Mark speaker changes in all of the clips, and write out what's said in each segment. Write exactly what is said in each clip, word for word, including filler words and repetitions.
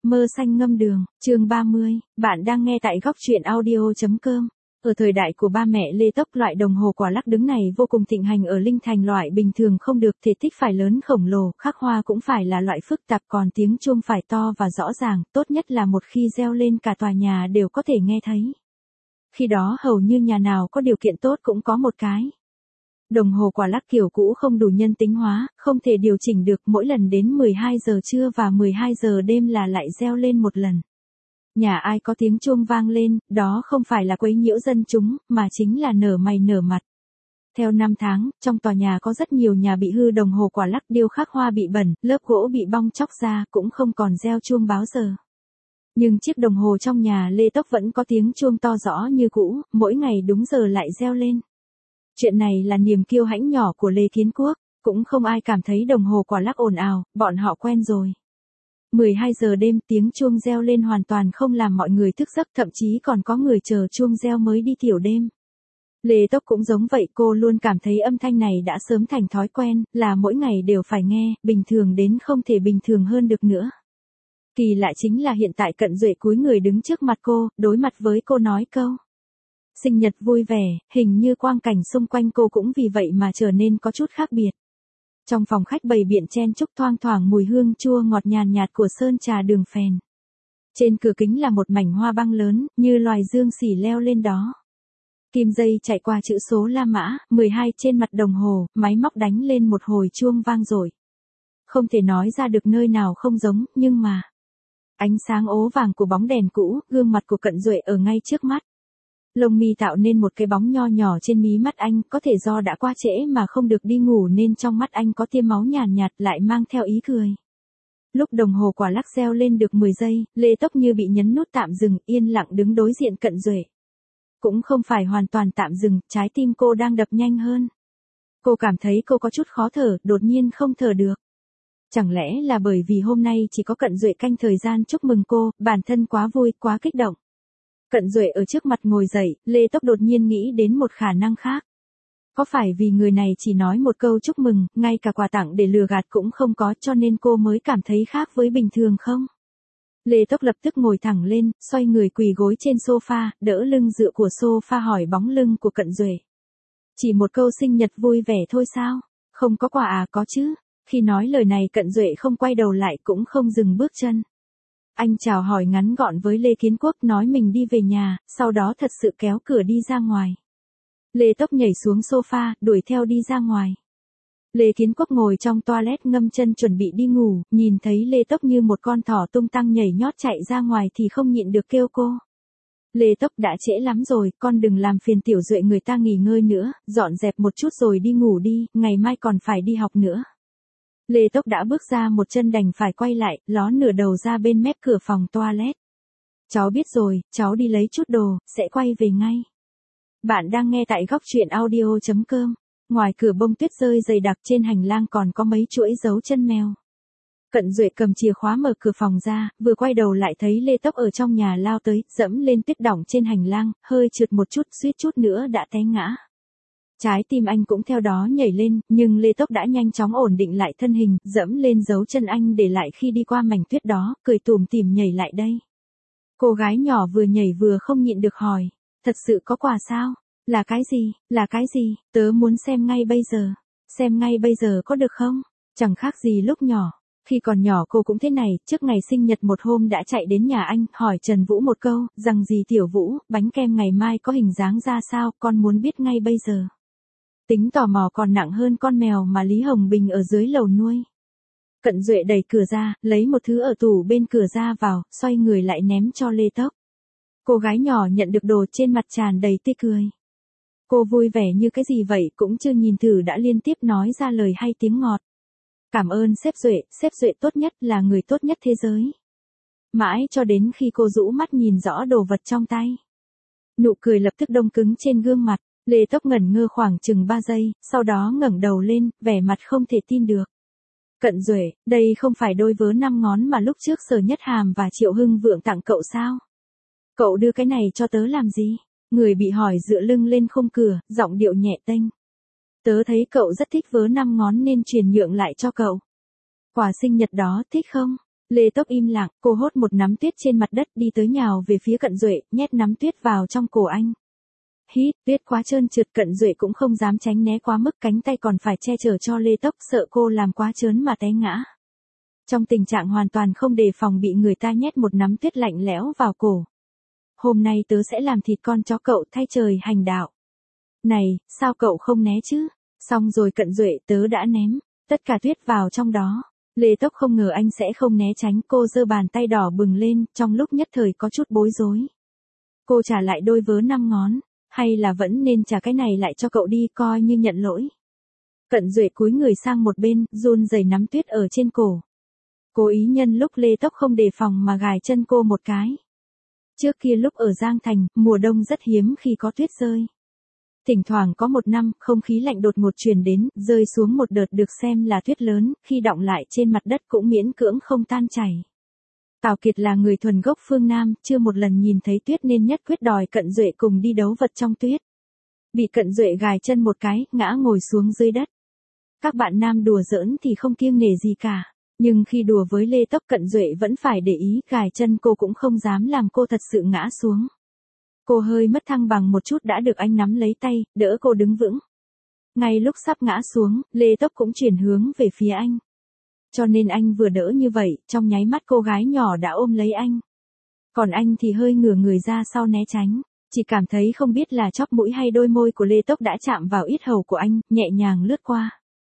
Speaker 1: Mơ xanh ngâm đường, chương ba mươi, bạn đang nghe tại góc truyện audio.com. Ở thời đại của ba mẹ Lê Tốc, loại đồng hồ quả lắc đứng này vô cùng thịnh hành ở Linh Thành. Loại bình thường không được, thể tích phải lớn khổng lồ, khắc hoa cũng phải là loại phức tạp, còn tiếng chuông phải to và rõ ràng, tốt nhất là một khi reo lên cả tòa nhà đều có thể nghe thấy. Khi đó hầu như nhà nào có điều kiện tốt cũng có một cái. Đồng hồ quả lắc kiểu cũ không đủ nhân tính hóa, không thể điều chỉnh được, mỗi lần đến mười hai giờ trưa và mười hai giờ đêm là lại reo lên một lần. Nhà ai có tiếng chuông vang lên, đó không phải là quấy nhiễu dân chúng, mà chính là nở mày nở mặt. Theo năm tháng, trong tòa nhà có rất nhiều nhà bị hư đồng hồ quả lắc, điêu khắc hoa bị bẩn, lớp gỗ bị bong tróc ra, cũng không còn reo chuông báo giờ. Nhưng chiếc đồng hồ trong nhà Lê Tốc vẫn có tiếng chuông to rõ như cũ, mỗi ngày đúng giờ lại reo lên. Chuyện này là niềm kiêu hãnh nhỏ của Lê Kiến Quốc, cũng không ai cảm thấy đồng hồ quả lắc ồn ào, bọn họ quen rồi. mười hai giờ đêm tiếng chuông reo lên hoàn toàn không làm mọi người thức giấc, thậm chí còn có người chờ chuông reo mới đi tiểu đêm. Lê Tốc cũng giống vậy, cô luôn cảm thấy âm thanh này đã sớm thành thói quen, là mỗi ngày đều phải nghe, bình thường đến không thể bình thường hơn được nữa. Kỳ lạ chính là hiện tại Cận Duệ cúi người đứng trước mặt cô, đối mặt với cô nói câu sinh nhật vui vẻ, hình như quang cảnh xung quanh cô cũng vì vậy mà trở nên có chút khác biệt. Trong phòng khách bày biện chen chúc, thoang thoảng mùi hương chua ngọt nhàn nhạt của sơn trà đường phèn. Trên cửa kính là một mảnh hoa băng lớn, như loài dương xỉ leo lên đó. Kim dây chạy qua chữ số La Mã, mười hai trên mặt đồng hồ, máy móc đánh lên một hồi chuông vang dội. Không thể nói ra được nơi nào không giống, nhưng mà ánh sáng ố vàng của bóng đèn cũ, gương mặt của Cận Duệ ở ngay trước mắt. Lông mi tạo nên một cái bóng nho nhỏ trên mí mắt anh, có thể do đã qua trễ mà không được đi ngủ nên trong mắt anh có tia máu nhàn nhạt, lại mang theo ý cười. Lúc đồng hồ quả lắc reo lên được mười giây, Lê Tốc như bị nhấn nút tạm dừng, yên lặng đứng đối diện Cận Duệ. Cũng không phải hoàn toàn tạm dừng, trái tim cô đang đập nhanh hơn. Cô cảm thấy cô có chút khó thở, đột nhiên không thở được. Chẳng lẽ là bởi vì hôm nay chỉ có Cận Duệ canh thời gian chúc mừng cô, bản thân quá vui, quá kích động. Cận Duệ ở trước mặt ngồi dậy, Lê Tốc đột nhiên nghĩ đến một khả năng khác. Có phải vì người này chỉ nói một câu chúc mừng, ngay cả quà tặng để lừa gạt cũng không có, cho nên cô mới cảm thấy khác với bình thường không? Lê Tốc lập tức ngồi thẳng lên, xoay người quỳ gối trên sofa, đỡ lưng dựa của sofa hỏi bóng lưng của Cận Duệ. Chỉ một câu sinh nhật vui vẻ thôi sao? Không có quà à? Có chứ. Khi nói lời này Cận Duệ không quay đầu lại cũng không dừng bước chân. Anh chào hỏi ngắn gọn với Lê Kiến Quốc, nói mình đi về nhà, sau đó thật sự kéo cửa đi ra ngoài. Lê Tốc nhảy xuống sofa, đuổi theo đi ra ngoài. Lê Kiến Quốc ngồi trong toilet ngâm chân chuẩn bị đi ngủ, nhìn thấy Lê Tốc như một con thỏ tung tăng nhảy nhót chạy ra ngoài thì không nhịn được kêu cô. Lê Tốc, đã trễ lắm rồi, con đừng làm phiền tiểu Duệ người ta nghỉ ngơi nữa, dọn dẹp một chút rồi đi ngủ đi, ngày mai còn phải đi học nữa. Lê Tốc đã bước ra một chân đành phải quay lại, ló nửa đầu ra bên mép cửa phòng toilet. Cháu biết rồi, cháu đi lấy chút đồ, sẽ quay về ngay. Bạn đang nghe tại góc truyện audio.com. Ngoài cửa bông tuyết rơi dày đặc, trên hành lang còn có mấy chuỗi dấu chân mèo. Cận Duệ cầm chìa khóa mở cửa phòng ra, vừa quay đầu lại thấy Lê Tốc ở trong nhà lao tới, dẫm lên tuyết đỏng trên hành lang, hơi trượt một chút, suýt chút nữa đã té ngã. Trái tim anh cũng theo đó nhảy lên, nhưng Lê Tốc đã nhanh chóng ổn định lại thân hình, dẫm lên dấu chân anh để lại khi đi qua mảnh tuyết đó, cười tủm tỉm nhảy lại đây. Cô gái nhỏ vừa nhảy vừa không nhịn được hỏi, thật sự có quà sao? Là cái gì? Là cái gì? Tớ muốn xem ngay bây giờ. Xem ngay bây giờ có được không? Chẳng khác gì lúc nhỏ. Khi còn nhỏ cô cũng thế này, trước ngày sinh nhật một hôm đã chạy đến nhà anh, hỏi Trần Vũ một câu, rằng gì Tiểu Vũ, bánh kem ngày mai có hình dáng ra sao, con muốn biết ngay bây giờ. Tính tò mò còn nặng hơn con mèo mà Lý Hồng Bình ở dưới lầu nuôi. Cận Duệ đẩy cửa ra, lấy một thứ ở tủ bên cửa ra vào, xoay người lại ném cho Lê Tốc. Cô gái nhỏ nhận được đồ trên mặt tràn đầy tươi cười. Cô vui vẻ như cái gì vậy, cũng chưa nhìn thử đã liên tiếp nói ra lời hay tiếng ngọt. Cảm ơn sếp Duệ, sếp Duệ tốt nhất, là người tốt nhất thế giới. Mãi cho đến khi cô rũ mắt nhìn rõ đồ vật trong tay. Nụ cười lập tức đông cứng trên gương mặt. Lê Tốc ngẩn ngơ khoảng chừng ba giây, sau đó ngẩng đầu lên, vẻ mặt không thể tin được. Cận Duệ, đây không phải đôi vớ năm ngón mà lúc trước Sở Nhất Hàm và Triệu Hưng Vượng tặng cậu sao? Cậu đưa cái này cho tớ làm gì? Người bị hỏi dựa lưng lên khung cửa, giọng điệu nhẹ tênh. Tớ thấy cậu rất thích vớ năm ngón nên truyền nhượng lại cho cậu. Quà sinh nhật đó thích không? Lê Tốc im lặng, cô hốt một nắm tuyết trên mặt đất đi tới nhào về phía Cận Duệ, nhét nắm tuyết vào trong cổ anh. Hít, tuyết quá trơn trượt, Cận Duệ cũng không dám tránh né quá mức, cánh tay còn phải che chở cho Lê Tốc, sợ cô làm quá trớn mà té ngã. Trong tình trạng hoàn toàn không đề phòng bị người ta nhét một nắm tuyết lạnh lẽo vào cổ. Hôm nay tớ sẽ làm thịt con chó cậu thay trời hành đạo. Này, sao cậu không né chứ? Xong rồi Cận Duệ, tớ đã ném tất cả tuyết vào trong đó. Lê Tốc không ngờ anh sẽ không né tránh, cô giơ bàn tay đỏ bừng lên, trong lúc nhất thời có chút bối rối. Cô trả lại đôi vớ năm ngón, hay là vẫn nên trả cái này lại cho cậu đi, coi như nhận lỗi. Cận Duệ cúi người sang một bên, run rẩy nắm tuyết ở trên cổ. Cố ý nhân lúc Lê Tốc không đề phòng mà gài chân cô một cái. Trước kia lúc ở Giang Thành, mùa đông rất hiếm khi có tuyết rơi. Thỉnh thoảng có một năm, không khí lạnh đột ngột truyền đến, rơi xuống một đợt được xem là tuyết lớn, khi đọng lại trên mặt đất cũng miễn cưỡng không tan chảy. Tào Kiệt là người thuần gốc phương Nam, chưa một lần nhìn thấy tuyết nên nhất quyết đòi Cận Duệ cùng đi đấu vật trong tuyết. Bị Cận Duệ gài chân một cái, ngã ngồi xuống dưới đất. Các bạn nam đùa giỡn thì không kiêng nể gì cả, nhưng khi đùa với Lê Tốc, Cận Duệ vẫn phải để ý, gài chân cô cũng không dám làm cô thật sự ngã xuống. Cô hơi mất thăng bằng một chút đã được anh nắm lấy tay, đỡ cô đứng vững. Ngay lúc sắp ngã xuống, Lê Tốc cũng chuyển hướng về phía anh. Cho nên anh vừa đỡ như vậy, trong nháy mắt cô gái nhỏ đã ôm lấy anh. Còn anh thì hơi ngửa người ra sau né tránh, chỉ cảm thấy không biết là chóp mũi hay đôi môi của Lê Tốc đã chạm vào yết hầu của anh, nhẹ nhàng lướt qua.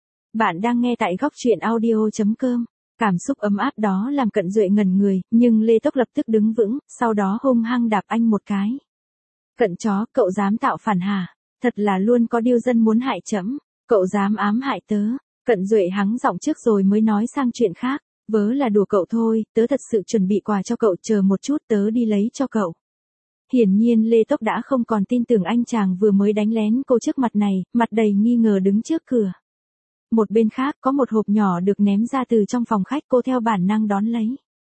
Speaker 1: Bạn đang nghe tại góc truyện audio chấm com. Cảm xúc ấm áp đó làm Cận Duệ ngẩn người, nhưng Lê Tốc lập tức đứng vững, sau đó hung hăng đạp anh một cái. Cận chó, cậu dám tạo phản hả? Thật là luôn có điêu dân muốn hại trẫm, cậu dám ám hại tớ. Cận Duệ hắng giọng trước rồi mới nói sang chuyện khác, vớ là đùa cậu thôi, tớ thật sự chuẩn bị quà cho cậu, chờ một chút tớ đi lấy cho cậu. Hiển nhiên Lê Tốc đã không còn tin tưởng anh chàng vừa mới đánh lén cô trước mặt này, mặt đầy nghi ngờ đứng trước cửa. Một bên khác có một hộp nhỏ được ném ra từ trong phòng khách, cô theo bản năng đón lấy.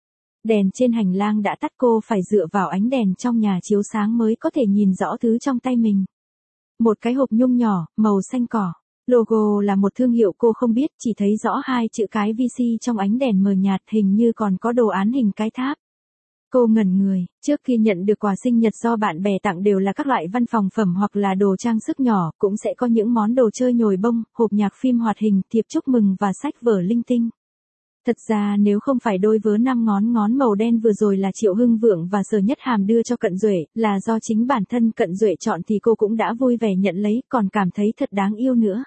Speaker 1: Đèn trên hành lang đã tắt, cô phải dựa vào ánh đèn trong nhà chiếu sáng mới có thể nhìn rõ thứ trong tay mình. Một cái hộp nhung nhỏ, màu xanh cỏ. Logo là một thương hiệu cô không biết, chỉ thấy rõ hai chữ cái vê xê trong ánh đèn mờ nhạt, hình như còn có đồ án hình cái tháp. Cô ngẩn người, trước khi nhận được quà sinh nhật do bạn bè tặng đều là các loại văn phòng phẩm hoặc là đồ trang sức nhỏ, cũng sẽ có những món đồ chơi nhồi bông, hộp nhạc phim hoạt hình, thiệp chúc mừng và sách vở linh tinh. Thật ra nếu không phải đôi vớ năm ngón ngón màu đen vừa rồi là Triệu Hưng Vượng và Sở Nhất Hàm đưa cho Cận Duệ, là do chính bản thân Cận Duệ chọn thì cô cũng đã vui vẻ nhận lấy, còn cảm thấy thật đáng yêu nữa.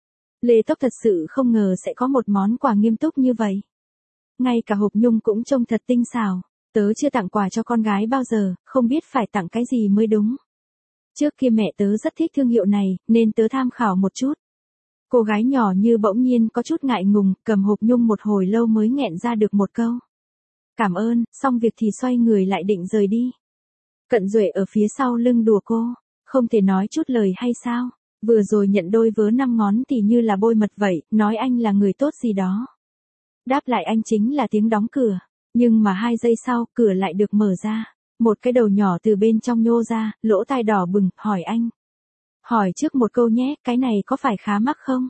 Speaker 1: Lê Tốc thật sự không ngờ sẽ có một món quà nghiêm túc như vậy. Ngay cả hộp nhung cũng trông thật tinh xảo. Tớ chưa tặng quà cho con gái bao giờ, không biết phải tặng cái gì mới đúng. Trước kia mẹ tớ rất thích thương hiệu này, nên tớ tham khảo một chút. Cô gái nhỏ như bỗng nhiên có chút ngại ngùng, cầm hộp nhung một hồi lâu mới nghẹn ra được một câu. Cảm ơn, xong việc thì xoay người lại định rời đi. Cận Duệ ở phía sau lưng đùa cô, không thể nói chút lời hay sao? Vừa rồi nhận đôi vớ năm ngón thì như là bôi mật vậy, nói anh là người tốt gì đó. Đáp lại anh chính là tiếng đóng cửa. Nhưng mà hai giây sau, cửa lại được mở ra. Một cái đầu nhỏ từ bên trong nhô ra, lỗ tai đỏ bừng, hỏi anh. Hỏi trước một câu nhé, cái này có phải khá mắc không?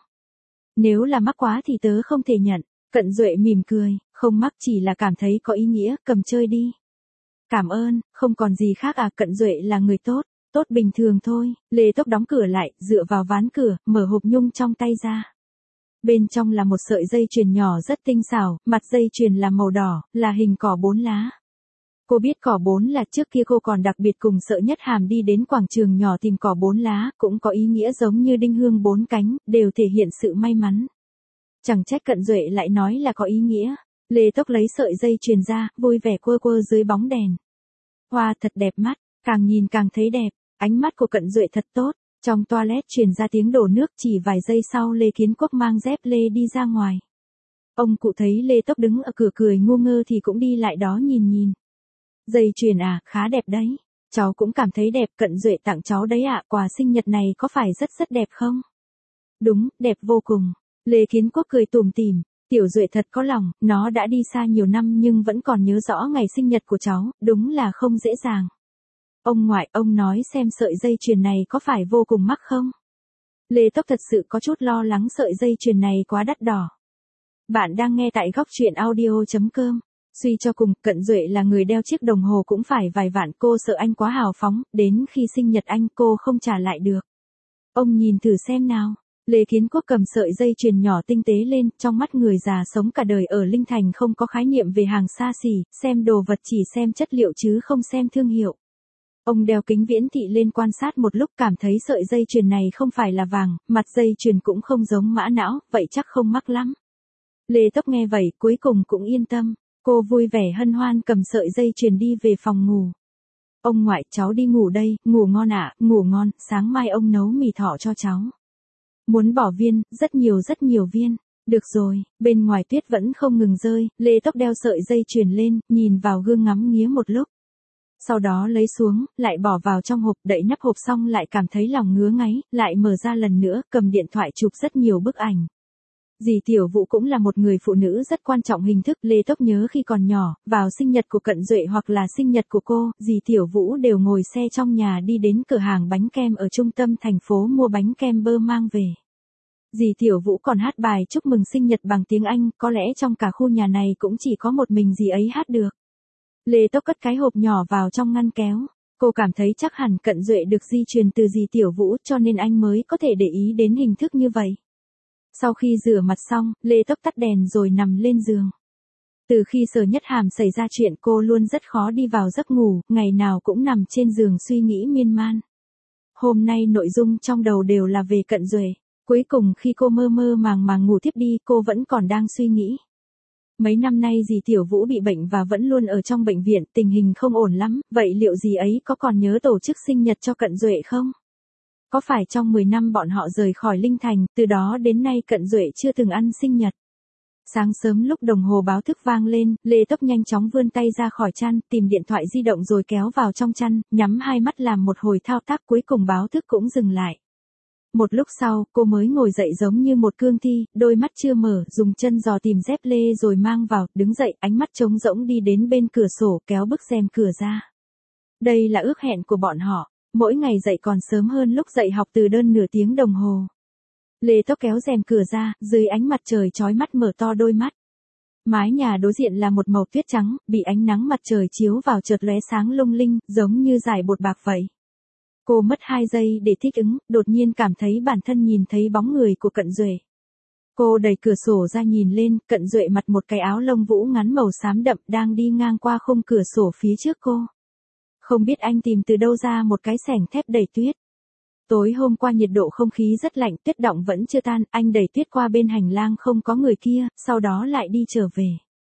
Speaker 1: Nếu là mắc quá thì tớ không thể nhận. Cận Duệ mỉm cười, không mắc, chỉ là cảm thấy có ý nghĩa, cầm chơi đi. Cảm ơn, không còn gì khác à? Cận Duệ là người tốt, tốt bình thường thôi. Lê Tốc đóng cửa lại, dựa vào ván cửa, mở hộp nhung trong tay ra. Bên trong là một sợi dây chuyền nhỏ rất tinh xảo, mặt dây chuyền là màu đỏ, là hình cỏ bốn lá. Cô biết cỏ bốn là trước kia cô còn đặc biệt cùng Sở Nhất Hàm đi đến quảng trường nhỏ tìm cỏ bốn lá, cũng có ý nghĩa giống như đinh hương bốn cánh, đều thể hiện sự may mắn. Chẳng trách Cận Duệ lại nói là có ý nghĩa. Lê Tốc lấy sợi dây chuyền ra, vui vẻ quơ quơ dưới bóng đèn. Hoa thật đẹp mắt, càng nhìn càng thấy đẹp, ánh mắt của Cận Duệ thật tốt. Trong toilet truyền ra tiếng đổ nước, chỉ vài giây sau Lê Kiến Quốc mang dép lê đi ra ngoài. Ông cụ thấy Lê Tốc đứng ở cửa cười ngu ngơ thì cũng đi lại đó nhìn nhìn. Dây chuyền à, khá đẹp đấy. Cháu cũng cảm thấy đẹp, Cận Duệ tặng cháu đấy ạ, quà sinh nhật này có phải rất rất đẹp không? Đúng, đẹp vô cùng. Lê Kiến Quốc cười tủm tỉm, Tiểu Duệ thật có lòng, nó đã đi xa nhiều năm nhưng vẫn còn nhớ rõ ngày sinh nhật của cháu, đúng là không dễ dàng. Ông ngoại, ông nói xem sợi dây chuyền này có phải vô cùng mắc không? Lê Tốc thật sự có chút lo lắng sợi dây chuyền này quá đắt đỏ. Bạn đang nghe tại góc truyện audio chấm com. Suy cho cùng, Cận Duệ là người đeo chiếc đồng hồ cũng phải vài vạn, cô sợ anh quá hào phóng, đến khi sinh nhật anh cô không trả lại được. Ông nhìn thử xem nào. Lê Kiến Quốc cầm sợi dây chuyền nhỏ tinh tế lên, trong mắt người già sống cả đời ở Linh Thành không có khái niệm về hàng xa xỉ, xem đồ vật chỉ xem chất liệu chứ không xem thương hiệu. Ông đeo kính viễn thị lên quan sát một lúc, cảm thấy sợi dây chuyền này không phải là vàng, mặt dây chuyền cũng không giống mã não, vậy chắc không mắc lắm. Lê Tốc nghe vậy, cuối cùng cũng yên tâm. Cô vui vẻ hân hoan cầm sợi dây chuyền đi về phòng ngủ. Ông ngoại, cháu đi ngủ đây, ngủ ngon ạ, ngủ ngon, sáng mai ông nấu mì thỏ cho cháu. Muốn bỏ viên, rất nhiều rất nhiều viên. Được rồi, bên ngoài tuyết vẫn không ngừng rơi, Lê Tốc đeo sợi dây chuyền lên, nhìn vào gương ngắm nghía một lúc. Sau đó lấy xuống, lại bỏ vào trong hộp, đậy nắp hộp xong lại cảm thấy lòng ngứa ngáy, lại mở ra lần nữa, cầm điện thoại chụp rất nhiều bức ảnh. Dì Tiểu Vũ cũng là một người phụ nữ rất quan trọng hình thức. Lê Tốc nhớ khi còn nhỏ, vào sinh nhật của Cận Duệ hoặc là sinh nhật của cô, dì Tiểu Vũ đều ngồi xe trong nhà đi đến cửa hàng bánh kem ở trung tâm thành phố mua bánh kem bơ mang về. Dì Tiểu Vũ còn hát bài chúc mừng sinh nhật bằng tiếng Anh, có lẽ trong cả khu nhà này cũng chỉ có một mình dì ấy hát được. Lê Tốc cất cái hộp nhỏ vào trong ngăn kéo. Cô cảm thấy chắc hẳn Cận Duệ được di truyền từ dì Tiểu Vũ cho nên anh mới có thể để ý đến hình thức như vậy. Sau khi rửa mặt xong, Lê Tốc tắt đèn rồi nằm lên giường. Từ khi Sở Nhất Hàm xảy ra chuyện cô luôn rất khó đi vào giấc ngủ, ngày nào cũng nằm trên giường suy nghĩ miên man. Hôm nay nội dung trong đầu đều là về Cận Duệ. Cuối cùng khi cô mơ mơ màng màng ngủ tiếp đi, cô vẫn còn đang suy nghĩ. Mấy năm nay dì Tiểu Vũ bị bệnh và vẫn luôn ở trong bệnh viện, tình hình không ổn lắm, vậy liệu dì ấy có còn nhớ tổ chức sinh nhật cho Cận Duệ không? Có phải trong mười năm bọn họ rời khỏi Linh Thành, từ đó đến nay Cận Duệ chưa từng ăn sinh nhật? Sáng sớm lúc đồng hồ báo thức vang lên, Lê Tốc nhanh chóng vươn tay ra khỏi chăn, tìm điện thoại di động rồi kéo vào trong chăn, nhắm hai mắt làm một hồi thao tác, cuối cùng báo thức cũng dừng lại. Một lúc sau, cô mới ngồi dậy giống như một cương thi, đôi mắt chưa mở, dùng chân giò tìm dép lê rồi mang vào, đứng dậy, ánh mắt trống rỗng đi đến bên cửa sổ, kéo bức rèm cửa ra. Đây là ước hẹn của bọn họ, mỗi ngày dậy còn sớm hơn lúc dậy học từ đơn nửa tiếng đồng hồ. Lê Tốc kéo rèm cửa ra, dưới ánh mặt trời chói mắt mở to đôi mắt. Mái nhà đối diện là một màu tuyết trắng, bị ánh nắng mặt trời chiếu vào chợt lóe sáng lung linh, giống như dải bột bạc vậy. Cô mất hai giây để thích ứng, đột nhiên cảm thấy bản thân nhìn thấy bóng người của Cận Duệ. Cô đẩy cửa sổ ra nhìn lên, Cận Duệ mặc một cái áo lông vũ ngắn màu xám đậm đang đi ngang qua khung cửa sổ phía trước cô. Không biết anh tìm từ đâu ra một cái xẻng thép đẩy tuyết. Tối hôm qua nhiệt độ không khí rất lạnh, tuyết đọng vẫn chưa tan, anh đẩy tuyết qua bên hành lang không có người kia, sau đó lại đi trở về.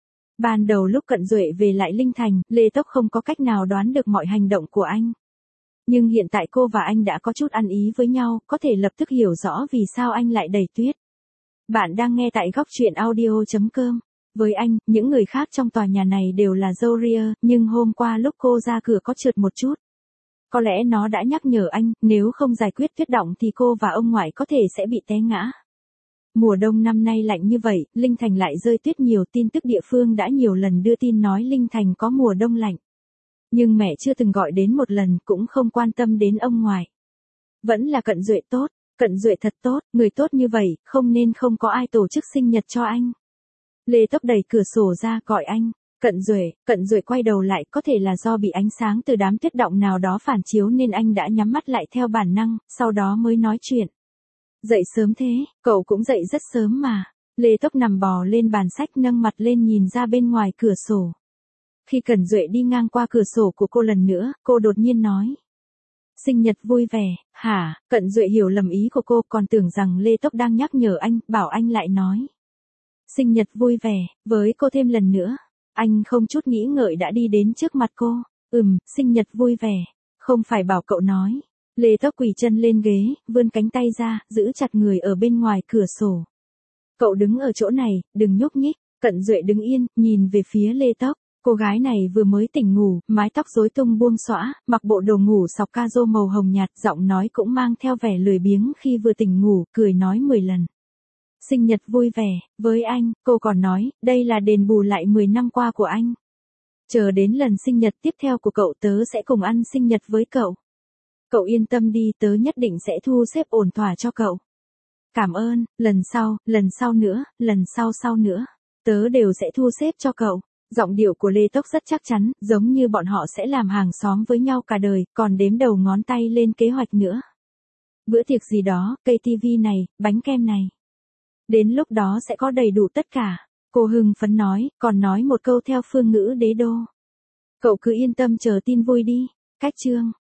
Speaker 1: Ban đầu lúc Cận Duệ về lại Linh Thành, Lê Tốc không có cách nào đoán được mọi hành động của anh. Nhưng hiện tại cô và anh đã có chút ăn ý với nhau, có thể lập tức hiểu rõ vì sao anh lại đẩy tuyết. Bạn đang nghe tại góc truyện audio chấm com. Với anh, những người khác trong tòa nhà này đều là dâu ria, nhưng hôm qua lúc cô ra cửa có trượt một chút. Có lẽ nó đã nhắc nhở anh, nếu không giải quyết tuyết đọng thì cô và ông ngoại có thể sẽ bị té ngã. Mùa đông năm nay lạnh như vậy, Linh Thành lại rơi tuyết nhiều, tin tức địa phương đã nhiều lần đưa tin nói Linh Thành có mùa đông lạnh. Nhưng mẹ chưa từng gọi đến một lần, cũng không quan tâm đến ông ngoại. Vẫn là Cận Duệ tốt, Cận Duệ thật tốt, người tốt như vậy, không nên không có ai tổ chức sinh nhật cho anh. Lê Tốc đẩy cửa sổ ra gọi anh, Cận Duệ, Cận Duệ quay đầu lại, có thể là do bị ánh sáng từ đám tuyết động nào đó phản chiếu nên anh đã nhắm mắt lại theo bản năng, sau đó mới nói chuyện. Dậy sớm thế, cậu cũng dậy rất sớm mà. Lê Tốc nằm bò lên bàn sách nâng mặt lên nhìn ra bên ngoài cửa sổ. Khi Cận Duệ đi ngang qua cửa sổ của cô lần nữa, cô đột nhiên nói. Sinh nhật vui vẻ, hả? Cận Duệ hiểu lầm ý của cô, còn tưởng rằng Lê Tốc đang nhắc nhở anh, bảo anh lại nói. Sinh nhật vui vẻ, với cô thêm lần nữa. Anh không chút nghĩ ngợi đã đi đến trước mặt cô. Ừm, sinh nhật vui vẻ. Không phải bảo cậu nói. Lê Tốc quỳ chân lên ghế, vươn cánh tay ra, giữ chặt người ở bên ngoài cửa sổ. Cậu đứng ở chỗ này, đừng nhúc nhích. Cận Duệ đứng yên, nhìn về phía Lê Tốc. Cô gái này vừa mới tỉnh ngủ, mái tóc rối tung buông xõa, mặc bộ đồ ngủ sọc ca rô màu hồng nhạt, giọng nói cũng mang theo vẻ lười biếng khi vừa tỉnh ngủ, cười nói mười lần. Sinh nhật vui vẻ, với anh, cô còn nói, đây là đền bù lại mười năm qua của anh. Chờ đến lần sinh nhật tiếp theo của cậu tớ sẽ cùng ăn sinh nhật với cậu. Cậu yên tâm đi, tớ nhất định sẽ thu xếp ổn thỏa cho cậu. Cảm ơn, lần sau, lần sau nữa, lần sau sau nữa, tớ đều sẽ thu xếp cho cậu. Giọng điệu của Lê Tốc rất chắc chắn, giống như bọn họ sẽ làm hàng xóm với nhau cả đời, còn đếm đầu ngón tay lên kế hoạch nữa. Bữa tiệc gì đó, cây tivi này, bánh kem này. Đến lúc đó sẽ có đầy đủ tất cả. Cô hưng phấn nói, còn nói một câu theo phương ngữ đế đô. Cậu cứ yên tâm chờ tin vui đi. Cách chương.